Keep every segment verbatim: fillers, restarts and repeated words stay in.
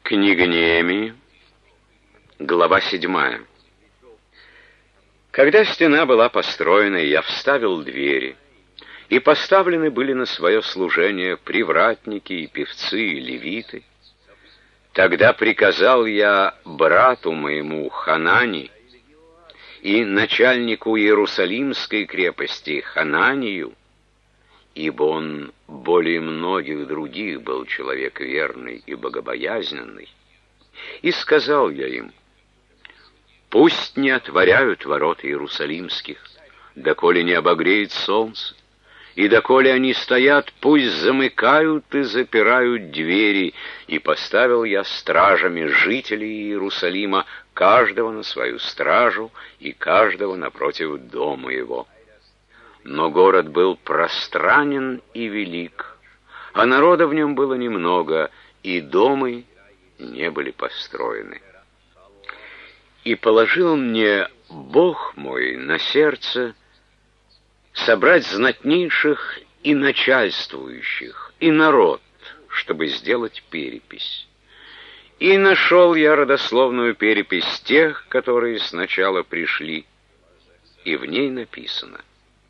Книга Неемии, глава седьмая. Когда стена была построена, я вставил двери, и поставлены были на свое служение привратники и певцы и левиты. Тогда приказал я брату моему Ханани и начальнику Иерусалимской крепости Хананию, ибо он более многих других был человек верный и богобоязненный, и сказал я им: пусть не отворяют ворот Иерусалимских, доколе не обогреет солнце, и доколе они стоят, пусть замыкают и запирают двери, и поставил я стражами жителей Иерусалима, каждого на свою стражу и каждого напротив дома его. Но город был пространен и велик, а народа в нем было немного, и дома не были построены. И положил мне Бог мой на сердце собрать знатнейших и начальствующих, и народ, чтобы сделать перепись. И нашел я родословную перепись тех, которые сначала пришли, и в ней написано: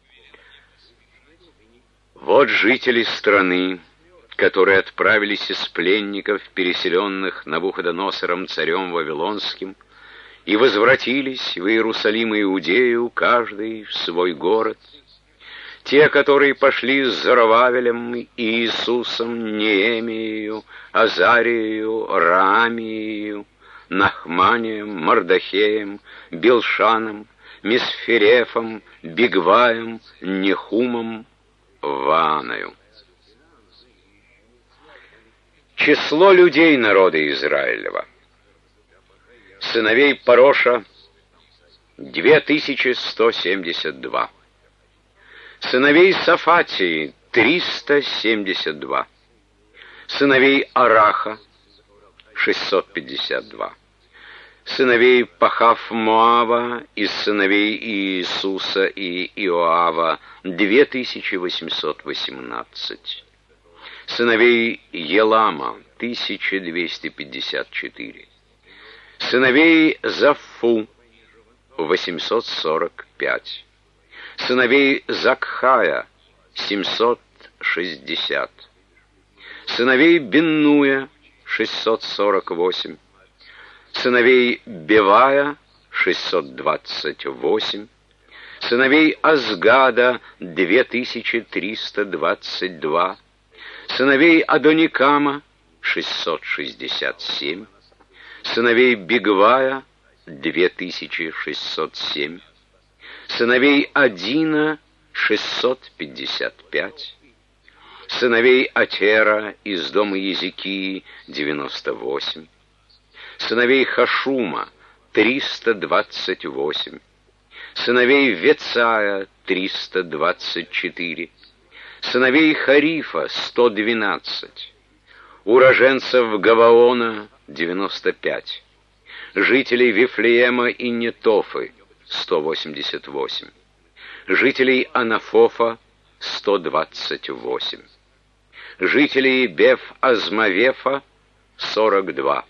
вот жители страны, которые отправились из пленников, переселенных Навуходоносором царем Вавилонским, и возвратились в Иерусалим и Иудею, каждый в свой город. Те, которые пошли с Зоровавелем и Иисусом, Неемией, Азарией, Раамией, Нахманием, Мардахеем, Билшаном, Мисферефом, Бигваем, Нехумом, Вааною. Число людей народа Израилева: сыновей Пароша две тысячи сто семьдесят два, сыновей Сафатии триста семьдесят два, сыновей Араха шестьсот пятьдесят два, сыновей Пахав-Моава из сыновей Иисуса и Иоава две тысячи восемьсот восемнадцать, сыновей Елама тысяча двести пятьдесят четыре, сыновей Заффу восемьсот сорок пять, сыновей Закхая семьсот шестьдесят, сыновей Биннуя шестьсот сорок восемь, сыновей Бевая шестьсот двадцать восемь, сыновей Азгада две тысячи триста двадцать два, сыновей Адоникама шестьсот шестьдесят семь, сыновей Бигвая две тысячи шестьсот семь, сыновей Адина шестьсот пятьдесят пять, сыновей Атера из дома Езекии девяносто восемь, сыновей Хашума триста двадцать восемь, сыновей Вецая триста двадцать четыре, сыновей Харифа сто двенадцать, уроженцев Гаваона девяносто пять, жителей Вифлеема и Нетофы сто восемьдесят восемь, жителей Анафофа сто двадцать восемь, жителей Беф-Азмавефа сорок два,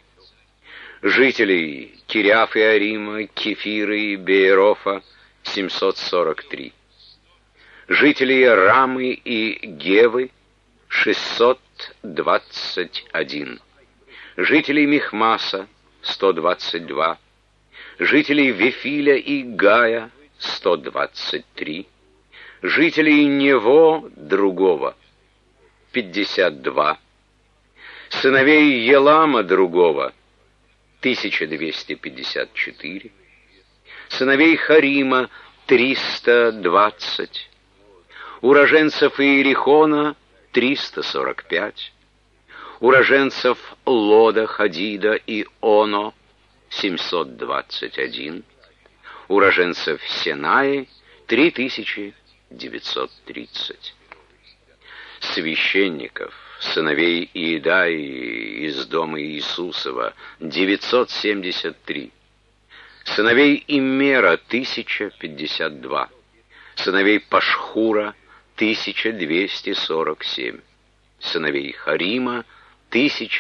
жителей Кирьяф-Иарима, Кефира и Беерофа семьсот сорок три, жителей Рамы и Гевы шестьсот двадцать один, жителей Михмаса сто двадцать два, жителей Вифиля и Гая сто двадцать три, жителей Нево другого пятьдесят два, сыновей Елама другого тысяча двести пятьдесят четыре, сыновей Харима триста двадцать, уроженцев Иерихона триста сорок пять, уроженцев Лода, Хадида и Оно семьсот двадцать один, уроженцев Сенаи три тысячи девятьсот тридцать, священников, сыновей Иедаи из дома Иисусова девятьсот семьдесят три, сыновей Иммера тысяча пятьдесят два, сыновей Пашхура тысяча двести сорок семь, сыновей Харима тысяча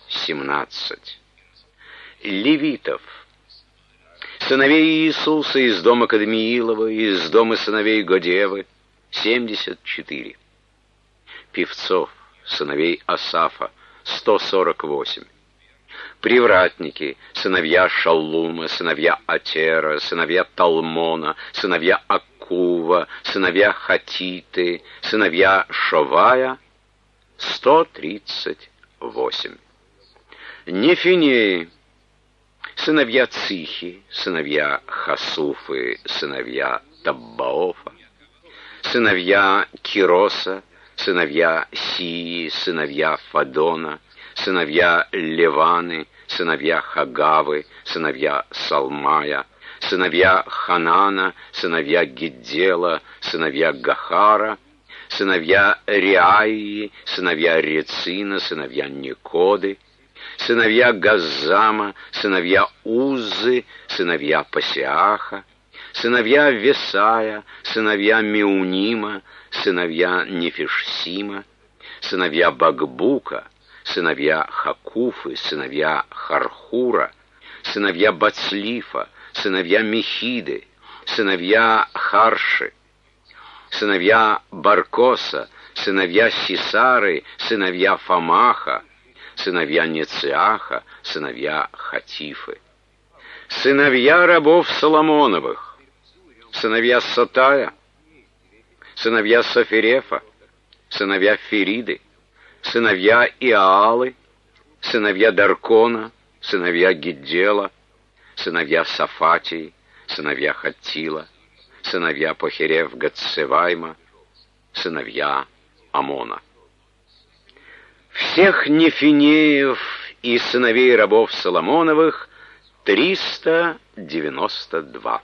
семнадцать. Левитов. Сыновей Иисуса из дома Кадмиилова, из дома сыновей Годевы, семьдесят четыре. Певцов, сыновей Асафа, сто сорок восемь. Привратники, сыновья Шаллума, сыновья Атера, сыновья Талмона, сыновья Аккува, сыновья Хатиты, сыновья Шовая, сто тридцать восемь. Нефинеи, сыновья Цихи, сыновья Хасуфы, сыновья Таббаофа, сыновья Кироса, сыновья Сии, сыновья Фадона, сыновья Леваны, сыновья Хагавы, сыновья Салмая, сыновья Ханана, сыновья Гиддела, сыновья Гахара, сыновья Реаии, сыновья Рецина, сыновья Никоды, сыновья Газзама, сыновья Уззы, сыновья Пасиаха, сыновья Весая, сыновья Меунима, сыновья Нефишсима, сыновья Багбука, сыновья Хакуфы, сыновья Хархура, сыновья Бацлифа, сыновья Мехиды, сыновья Харши, сыновья Баркоса, сыновья Сисары, сыновья Фамаха, сыновья Нециаха, сыновья Хатифы, сыновья рабов Соломоновых, сыновья Сатая, сыновья Саферефа, сыновья Фериды, сыновья Иаалы, сыновья Даркона, сыновья Гиддела, сыновья Сафатии, сыновья Хаттила, сыновья Похерев Гатсевайма, сыновья Амона. Всех нефинеев и сыновей рабов Соломоновых триста девяносто два.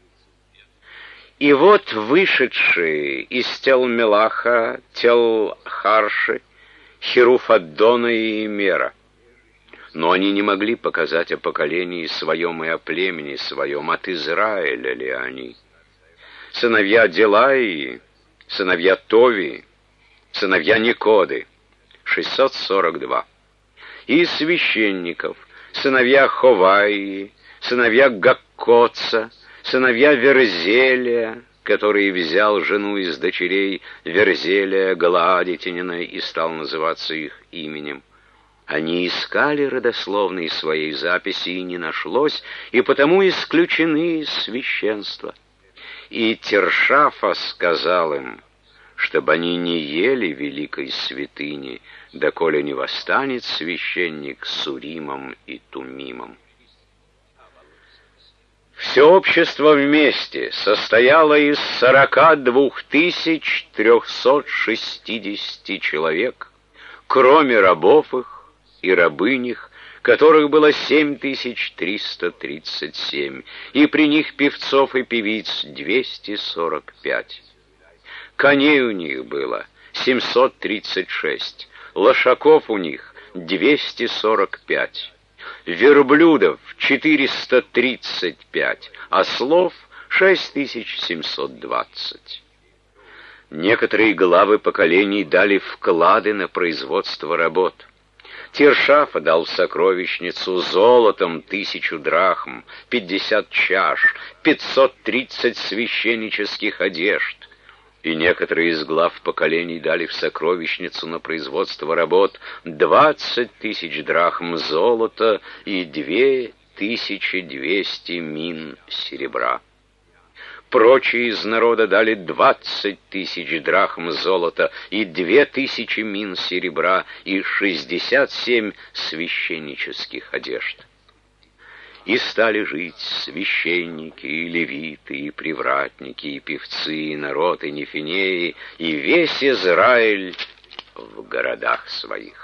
И вот вышедшие из тел Мелаха, тел Харши, Херуфаддона и Имера. Но они не могли показать о поколении своем и о племени своем, от Израиля ли они. Сыновья Делаии, сыновья Тови, сыновья Никоды, шестьсот сорок два. И священников, сыновья Ховаии, сыновья Гаккоца, сыновья Верзелия, который взял жену из дочерей Верзелия Галаадитянина и стал называться их именем. Они искали родословные своей записи, и не нашлось, и потому исключены из священства. И Тершафа сказал им, чтобы они не ели великой святыни, доколе не восстанет священник с Уримом и Тумимом. Все общество вместе состояло из сорока двух тысяч трехсот шестидесяти человек, кроме рабов их и рабынь их, которых было семь тысяч триста тридцать семь, и при них певцов и певиц двести сорок пять. Коней у них было семьсот тридцать шесть, лошаков у них двести сорок пять. Верблюдов четыреста тридцать пять, ослов шесть тысяч семьсот двадцать. Некоторые главы поколений дали вклады на производство работ. Тершафа дал в сокровищницу золотом тысячу драхм, пятьдесят чаш, пятьсот тридцать священнических одежд. И некоторые из глав поколений дали в сокровищницу на производство работ двадцать тысяч драхм золота и две тысячи двести мин серебра. Прочие из народа дали двадцать тысяч драхм золота и две тысячи мин серебра и шестьдесят семь священнических одежд. И стали жить священники, и левиты, и привратники, и певцы, и народ, и нефинеи, и весь Израиль в городах своих.